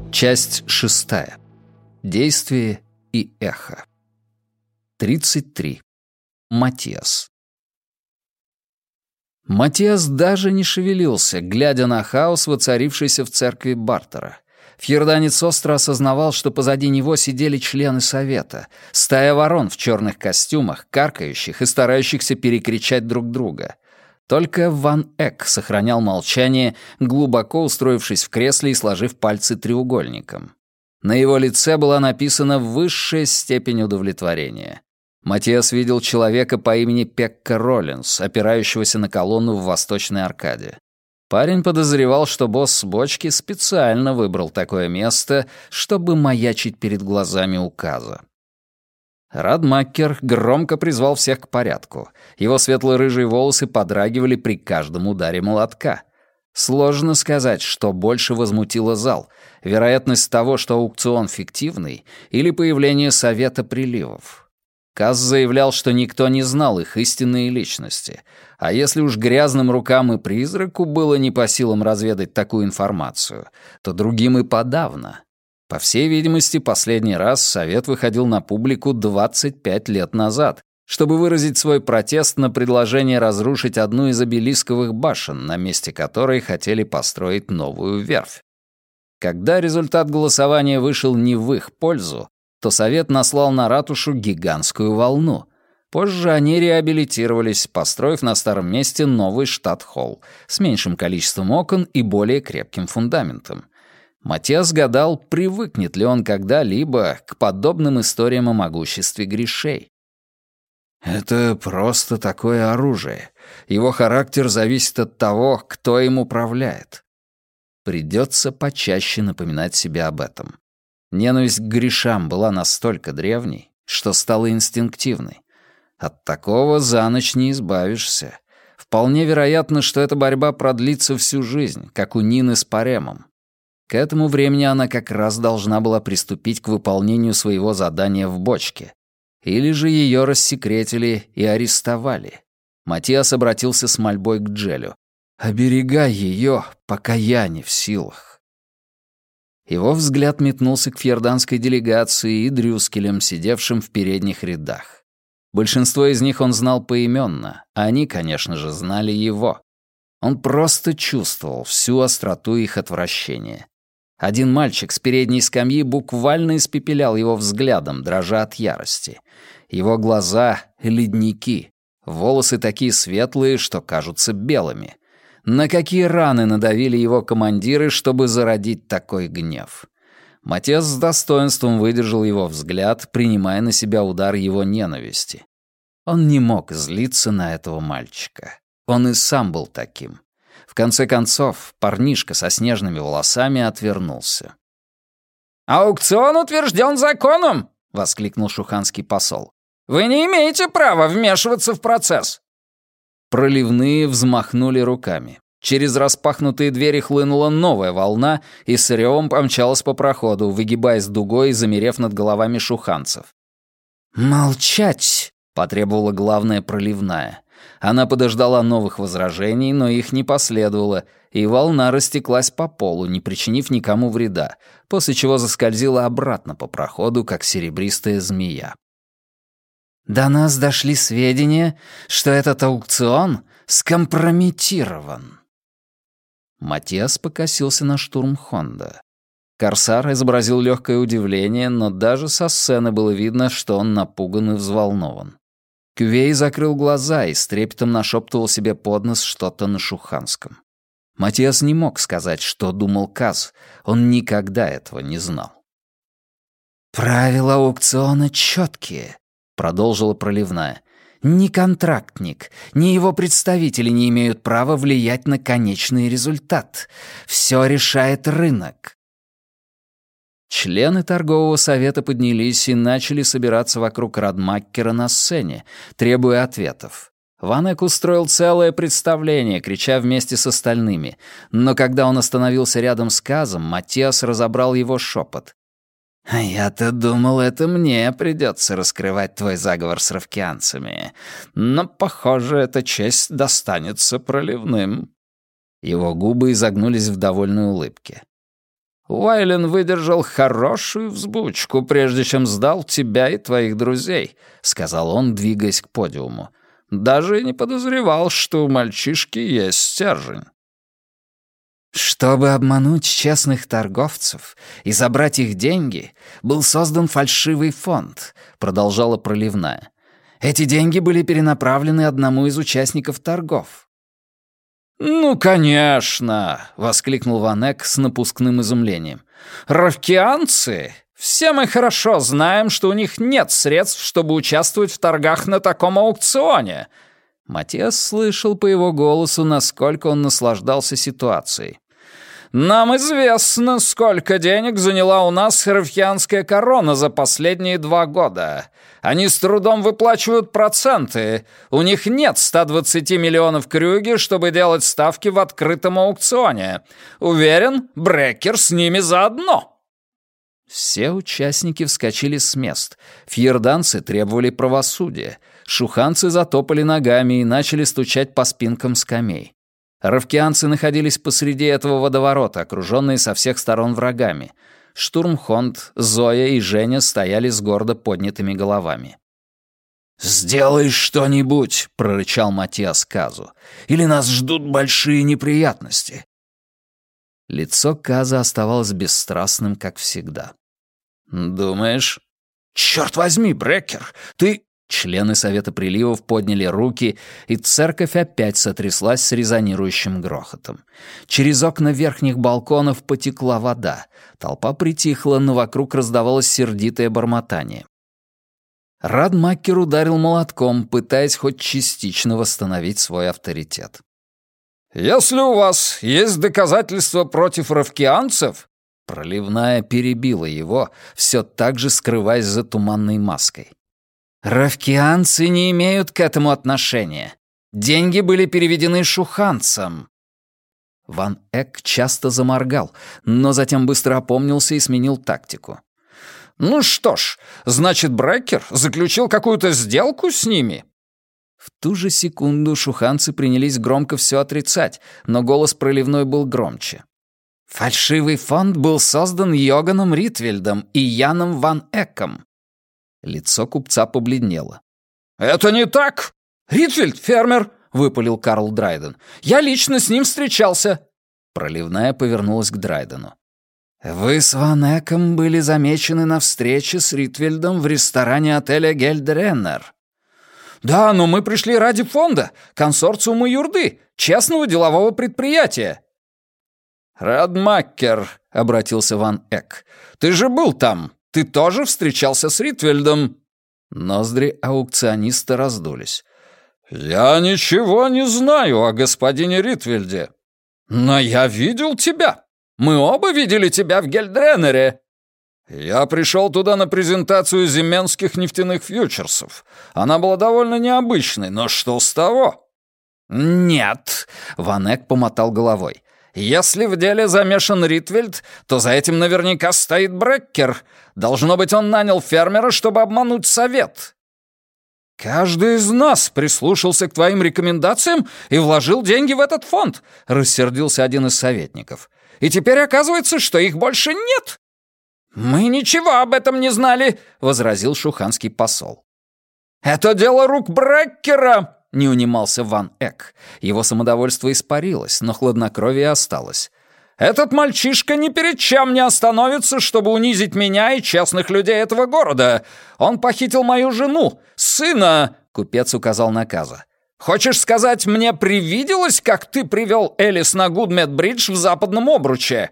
Часть 6. Действие и эхо. 33. Матиас. Матиас даже не шевелился, глядя на хаос, воцарившийся в церкви Бартера. Фьерданец остро осознавал, что позади него сидели члены совета, стая ворон в черных костюмах, каркающих и старающихся перекричать друг друга. Только Ван Эк сохранял молчание, глубоко устроившись в кресле и сложив пальцы треугольником. На его лице была написана высшая степень удовлетворения. Матиас видел человека по имени Пекка Роллинс, опирающегося на колонну в восточной аркаде. Парень подозревал, что босс бочки специально выбрал такое место, чтобы маячить перед глазами указа. Радмакер громко призвал всех к порядку. Его светло-рыжие волосы подрагивали при каждом ударе молотка. Сложно сказать, что больше возмутило зал. Вероятность того, что аукцион фиктивный, или появление совета приливов. Каз заявлял, что никто не знал их истинные личности. А если уж грязным рукам и призраку было не по силам разведать такую информацию, то другим и подавно. По всей видимости, последний раз совет выходил на публику 25 лет назад, чтобы выразить свой протест на предложение разрушить одну из обелисковых башен, на месте которой хотели построить новую верфь. Когда результат голосования вышел не в их пользу, то совет наслал на ратушу гигантскую волну. Позже они реабилитировались, построив на старом месте новый штат-холл с меньшим количеством окон и более крепким фундаментом. Матиас гадал, привыкнет ли он когда-либо к подобным историям о могуществе грешей. Это просто такое оружие. Его характер зависит от того, кто им управляет. Придется почаще напоминать себе об этом. Ненависть к грешам была настолько древней, что стала инстинктивной. От такого за ночь не избавишься. Вполне вероятно, что эта борьба продлится всю жизнь, как у Нины с Паремом. К этому времени она как раз должна была приступить к выполнению своего задания в бочке. Или же ее рассекретили и арестовали. Матиас обратился с мольбой к Джелю. «Оберегай ее, пока я не в силах». Его взгляд метнулся к фьерданской делегации и Дрюскелям, сидевшим в передних рядах. Большинство из них он знал поименно, а они, конечно же, знали его. Он просто чувствовал всю остроту их отвращения. Один мальчик с передней скамьи буквально испепелял его взглядом, дрожа от ярости. Его глаза — ледники, волосы такие светлые, что кажутся белыми. На какие раны надавили его командиры, чтобы зародить такой гнев? Матиас с достоинством выдержал его взгляд, принимая на себя удар его ненависти. Он не мог злиться на этого мальчика. Он и сам был таким. В конце концов, парнишка со снежными волосами отвернулся. «Аукцион утвержден законом!» — воскликнул шуханский посол. «Вы не имеете права вмешиваться в процесс!» Проливные взмахнули руками. Через распахнутые двери хлынула новая волна и с ревом помчалась по проходу, выгибаясь дугой и замерев над головами шуханцев. «Молчать!» — потребовала главная проливная. Она подождала новых возражений, но их не последовало, и волна растеклась по полу, не причинив никому вреда, после чего заскользила обратно по проходу, как серебристая змея. «До нас дошли сведения, что этот аукцион скомпрометирован». Матиас покосился на штурм Хонда. Корсар изобразил легкое удивление, но даже со сцены было видно, что он напуган и взволнован. Кювей закрыл глаза и с трепетом нашептывал себе под нос что-то на шуханском. Матиас не мог сказать, что думал Каз. Он никогда этого не знал. «Правила аукциона четкие», — продолжила проливная. «Ни контрактник, ни его представители не имеют права влиять на конечный результат. Все решает рынок». Члены торгового совета поднялись и начали собираться вокруг Радмаккера на сцене, требуя ответов. Ван Эк устроил целое представление, крича вместе с остальными, но когда он остановился рядом с Казом, Матиас разобрал его шепот. «А я-то думал, это мне придется раскрывать твой заговор с равкианцами, но, похоже, эта честь достанется проливным». Его губы изогнулись в довольной улыбке. Уайлен выдержал хорошую взбучку, прежде чем сдал тебя и твоих друзей», — сказал он, двигаясь к подиуму. «Даже не подозревал, что у мальчишки есть стержень». «Чтобы обмануть честных торговцев и забрать их деньги, был создан фальшивый фонд», — продолжала Проливная. «Эти деньги были перенаправлены одному из участников торгов». «Ну, конечно!» — воскликнул Ван Эк с напускным изумлением. «Ровкианцы? Все мы хорошо знаем, что у них нет средств, чтобы участвовать в торгах на таком аукционе». Матиас слышал по его голосу, насколько он наслаждался ситуацией. «Нам известно, сколько денег заняла у нас ровкианская корона за последние 2 года. Они с трудом выплачивают проценты. У них нет 120 миллионов крюги, чтобы делать ставки в открытом аукционе. Уверен, Брекер с ними заодно». Все участники вскочили с мест. Фьерданцы требовали правосудия. Шуханцы затопали ногами и начали стучать по спинкам скамей. Ровкианцы находились посреди этого водоворота, окруженные со всех сторон врагами. Штурмхонд, Зоя и Женя стояли с гордо поднятыми головами. «Сделай что-нибудь», — прорычал Матиас Казу, «или нас ждут большие неприятности». Лицо Каза оставалось бесстрастным, как всегда. «Думаешь?» «Черт возьми, Брекер, ты...» Члены Совета Приливов подняли руки, и церковь опять сотряслась с резонирующим грохотом. Через окна верхних балконов потекла вода. Толпа притихла, но вокруг раздавалось сердитое бормотание. Радмакер ударил молотком, пытаясь хоть частично восстановить свой авторитет. «Если у вас есть доказательства против ровкианцев...» Проливная перебила его, все так же скрываясь за туманной маской. «Ровкианцы не имеют к этому отношения. Деньги были переведены шуханцам». Ван Эк часто заморгал, но затем быстро опомнился и сменил тактику. «Ну что ж, значит, Брекер заключил какую-то сделку с ними?» В ту же секунду шуханцы принялись громко все отрицать, но голос Проливной был громче. «Фальшивый фонд был создан Йоганом Ритвельдом и Яном Ван Эком». Лицо купца побледнело. «Это не так! Ритвельд — фермер!» — выпалил Карл Драйден. «Я лично с ним встречался!» Проливная повернулась к Драйдену. «Вы с Ван Эком были замечены на встрече с Ритвельдом в ресторане отеля Гельдреннер». «Да, но мы пришли ради фонда, консорциума юрды, честного делового предприятия». «Радмакер», — обратился Ван Эк, — «ты же был там. Ты тоже встречался с Ритвельдом?» Ноздри аукциониста раздулись. «Я ничего не знаю о господине Ритвельде. Но я видел тебя. Мы оба видели тебя в Гельдреннере». «Я пришел туда на презентацию земенских нефтяных фьючерсов. Она была довольно необычной, но что с того?» «Нет», — Ван Эк помотал головой. «Если в деле замешан Ритвельд, то за этим наверняка стоит Брекер. Должно быть, он нанял фермера, чтобы обмануть совет». «Каждый из нас прислушался к твоим рекомендациям и вложил деньги в этот фонд», — рассердился один из советников. «И теперь оказывается, что их больше нет». «Мы ничего об этом не знали», — возразил шуханский посол. «Это дело рук Бреккера», — не унимался Ван Эк. Его самодовольство испарилось, но хладнокровие осталось. «Этот мальчишка ни перед чем не остановится, чтобы унизить меня и честных людей этого города. Он похитил мою жену, сына», — купец указал на Каза. «Хочешь сказать, мне привиделось, как ты привел Элис на Гудмет-бридж в Западном Обруче?»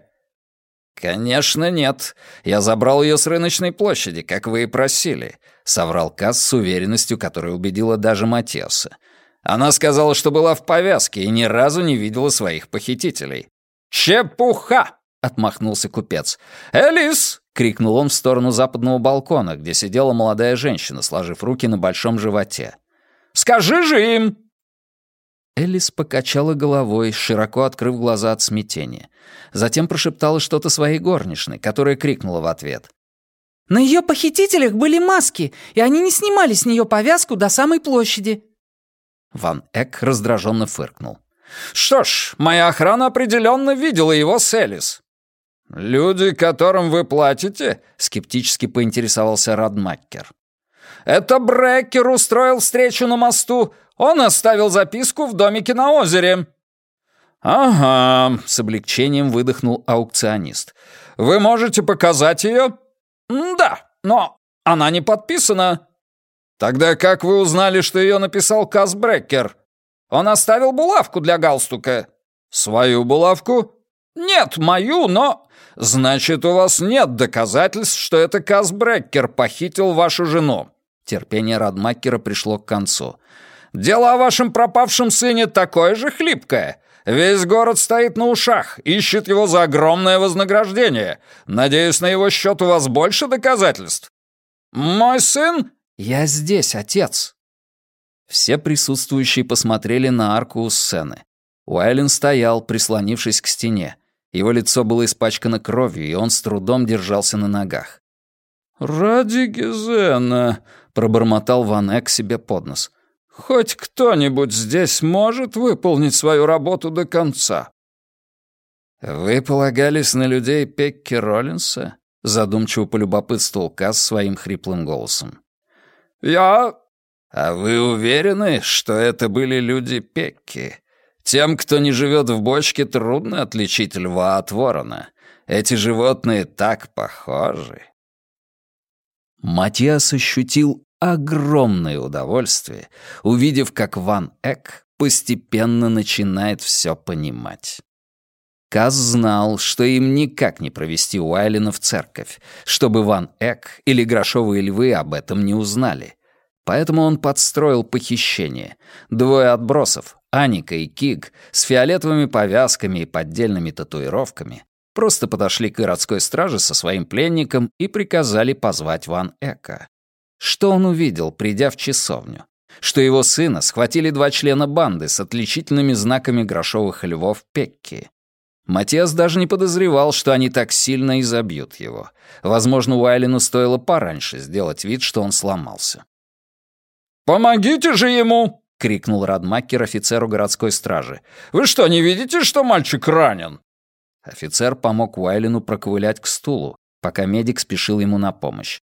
«Конечно нет. Я забрал ее с рыночной площади, как вы и просили», — соврал Каз с уверенностью, которая убедила даже Матиаса. «Она сказала, что была в повязке и ни разу не видела своих похитителей». «Чепуха!» — отмахнулся купец. «Элис!» — крикнул он в сторону западного балкона, где сидела молодая женщина, сложив руки на большом животе. «Скажи же им!» Элис покачала головой, широко открыв глаза от смятения. Затем прошептала что-то своей горничной, которая крикнула в ответ. «На ее похитителях были маски, и они не снимали с нее повязку до самой площади». Ван Эк раздраженно фыркнул. «Что ж, моя охрана определенно видела его с Элис». «Люди, которым вы платите?» — скептически поинтересовался Радмаккер. «Это Бреккер устроил встречу на мосту. Он оставил записку в домике на озере». «Ага», — с облегчением выдохнул аукционист. «Вы можете показать ее?» «Да, но она не подписана». «Тогда как вы узнали, что ее написал Каз Бреккер?» «Он оставил булавку для галстука». «Свою булавку?» «Нет, мою, но...» «Значит, у вас нет доказательств, что это Каз Бреккер похитил вашу жену». Терпение Радмаккера пришло к концу. «Дело о вашем пропавшем сыне такое же хлипкое. Весь город стоит на ушах, ищет его за огромное вознаграждение. Надеюсь, на его счет у вас больше доказательств?» «Мой сын...» «Я здесь, отец». Все присутствующие посмотрели на арку у сцены. Уайлен стоял, прислонившись к стене. Его лицо было испачкано кровью, и он с трудом держался на ногах. «Ради Гизена», — пробормотал Ван Эк себе под нос. «Хоть кто-нибудь здесь может выполнить свою работу до конца?» «Вы полагались на людей Пекки Роллинса?» — задумчиво полюбопытствовал Каз своим хриплым голосом. «Я...» «А вы уверены, что это были люди Пекки? Тем, кто не живет в бочке, трудно отличить льва от ворона. Эти животные так похожи». Матиас ощутил огромное удовольствие, увидев, как Ван Эк постепенно начинает все понимать. Каз знал, что им никак не провести Уайлена в церковь, чтобы Ван Эк или Грошовые львы об этом не узнали. Поэтому он подстроил похищение. Двое отбросов, Аника и Киг, с фиолетовыми повязками и поддельными татуировками, просто подошли к городской страже со своим пленником и приказали позвать Ван Эка. Что он увидел, придя в часовню? Что его сына схватили два члена банды с отличительными знаками Грошовых львов Пекки. Матиас даже не подозревал, что они так сильно изобьют его. Возможно, Уайлену стоило пораньше сделать вид, что он сломался. «Помогите же ему!» — крикнул Радмаккер офицеру городской стражи. «Вы что, не видите, что мальчик ранен?» Офицер помог Уайлену проковылять к стулу, пока медик спешил ему на помощь.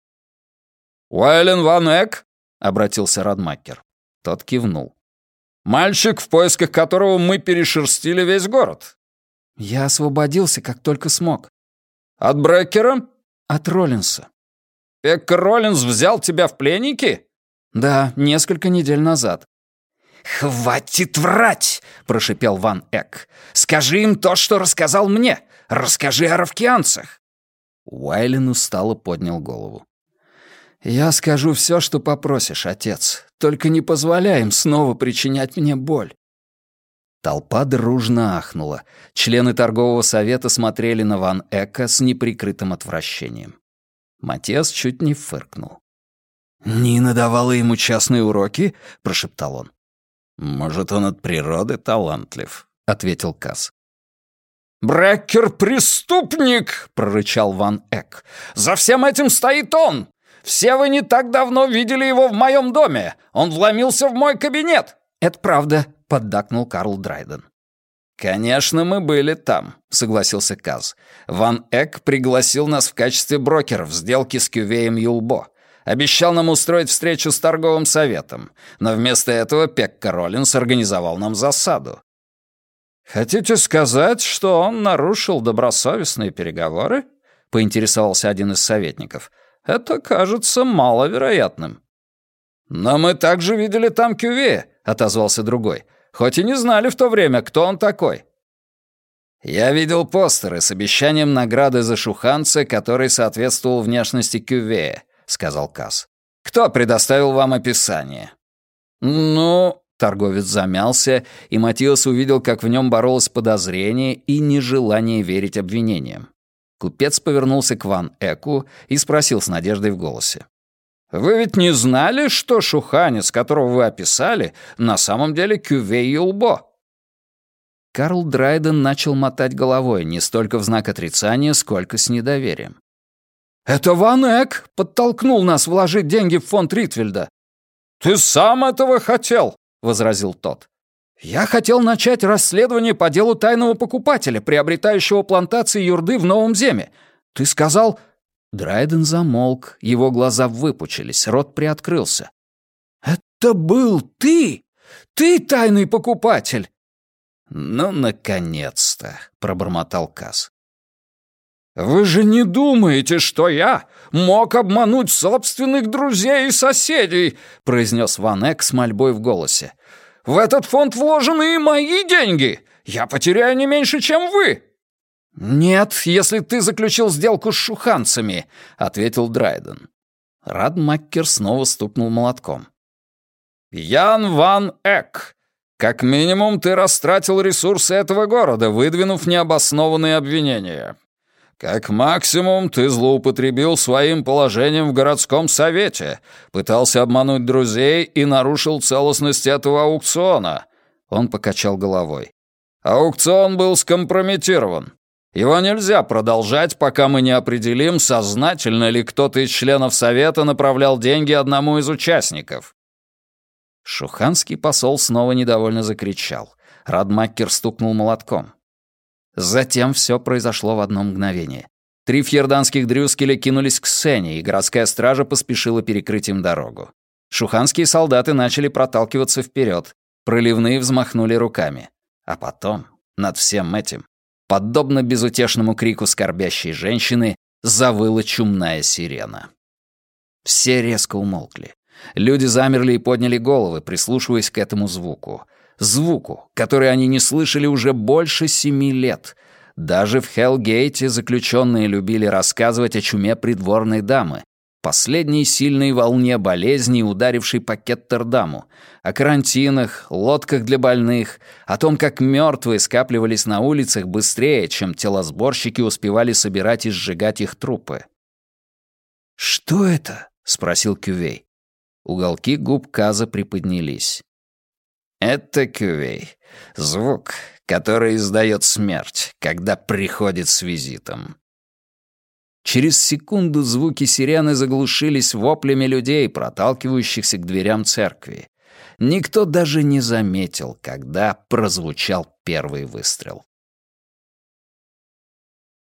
«Уайлен Ван Эк?» — обратился Радмаккер. Тот кивнул. «Мальчик, в поисках которого мы перешерстили весь город». «Я освободился, как только смог». «От Бреккера?» «От Роллинса». «Пекка Роллинс взял тебя в пленники?» «Да, несколько недель назад». «Хватит врать!» — прошипел Ван Эк. «Скажи им то, что рассказал мне. Расскажи о равкианцах». Уайлен устало поднял голову. «Я скажу все, что попросишь, отец. Только не позволяй им снова причинять мне боль». Толпа дружно ахнула. Члены торгового совета смотрели на Ван Эка с неприкрытым отвращением. Матиас чуть не фыркнул. «Нина давала ему частные уроки?» — прошептал он. «Может, он от природы талантлив», — ответил Каз. «Бреккер — преступник!» — прорычал Ван Эк. «За всем этим стоит он! Все вы не так давно видели его в моем доме! Он вломился в мой кабинет!» «Это правда», — поддакнул Карл Драйден. «Конечно, мы были там», — согласился Каз. «Ван Эк пригласил нас в качестве брокеров в сделке с Кювеем Юлбо. Обещал нам устроить встречу с торговым советом, но вместо этого Пекка Роллинс организовал нам засаду». «Хотите сказать, что он нарушил добросовестные переговоры?» — поинтересовался один из советников. «Это кажется маловероятным». «Но мы также видели там Кювея», — отозвался другой, «хоть и не знали в то время, кто он такой». «Я видел постеры с обещанием награды за шуханца, который соответствовал внешности Кювея», — сказал Каз. «Кто предоставил вам описание?» «Ну...» — торговец замялся, и Матиас увидел, как в нем боролось подозрение и нежелание верить обвинениям. Купец повернулся к Ван Эку и спросил с надеждой в голосе. «Вы ведь не знали, что шуханец, которого вы описали, на самом деле Кювей Юлбо?» Карл Драйден начал мотать головой не столько в знак отрицания, сколько с недоверием. «Это Ван Эк подтолкнул нас вложить деньги в фонд Ритвельда». «Ты сам этого хотел», — возразил тот. «Я хотел начать расследование по делу тайного покупателя, приобретающего плантации юрды в Новом Земе. Ты сказал...» Драйден замолк, его глаза выпучились, рот приоткрылся. «Это был ты? Ты тайный покупатель?» «Ну, наконец-то!» — пробормотал Каз. «Вы же не думаете, что я мог обмануть собственных друзей и соседей?» — произнес Ван Эк с мольбой в голосе. «В этот фонд вложены и мои деньги! Я потеряю не меньше, чем вы!» «Нет, если ты заключил сделку с шуханцами», — ответил Драйден. Радмаккер снова стукнул молотком. «Ян Ван Эк, как минимум ты растратил ресурсы этого города, выдвинув необоснованные обвинения. Как максимум ты злоупотребил своим положением в городском совете, пытался обмануть друзей и нарушил целостность этого аукциона». Он покачал головой. «Аукцион был скомпрометирован. Его нельзя продолжать, пока мы не определим, сознательно ли кто-то из членов совета направлял деньги одному из участников». Шуханский посол снова недовольно закричал. Радмаккер стукнул молотком. Затем все произошло в одно мгновение. 3 фьерданских дрюскеля кинулись к сцене, и городская стража поспешила перекрыть им дорогу. Шуханские солдаты начали проталкиваться вперед, проливные взмахнули руками. А потом, над всем этим, подобно безутешному крику скорбящей женщины, завыла чумная сирена. Все резко умолкли. Люди замерли и подняли головы, прислушиваясь к этому звуку. Звуку, который они не слышали уже больше 7 лет. Даже в Хеллгейте заключенные любили рассказывать о чуме придворной дамы, последней сильной волне болезней, ударившей по Кеттердаму, о карантинах, лодках для больных, о том, как мертвые скапливались на улицах быстрее, чем телосборщики успевали собирать и сжигать их трупы. «Что это?» — спросил Кювей. Уголки губ Каза приподнялись. «Это, Кювей, звук, который издает смерть, когда приходит с визитом». Через секунду звуки сирены заглушились воплями людей, проталкивающихся к дверям церкви. Никто даже не заметил, когда прозвучал первый выстрел.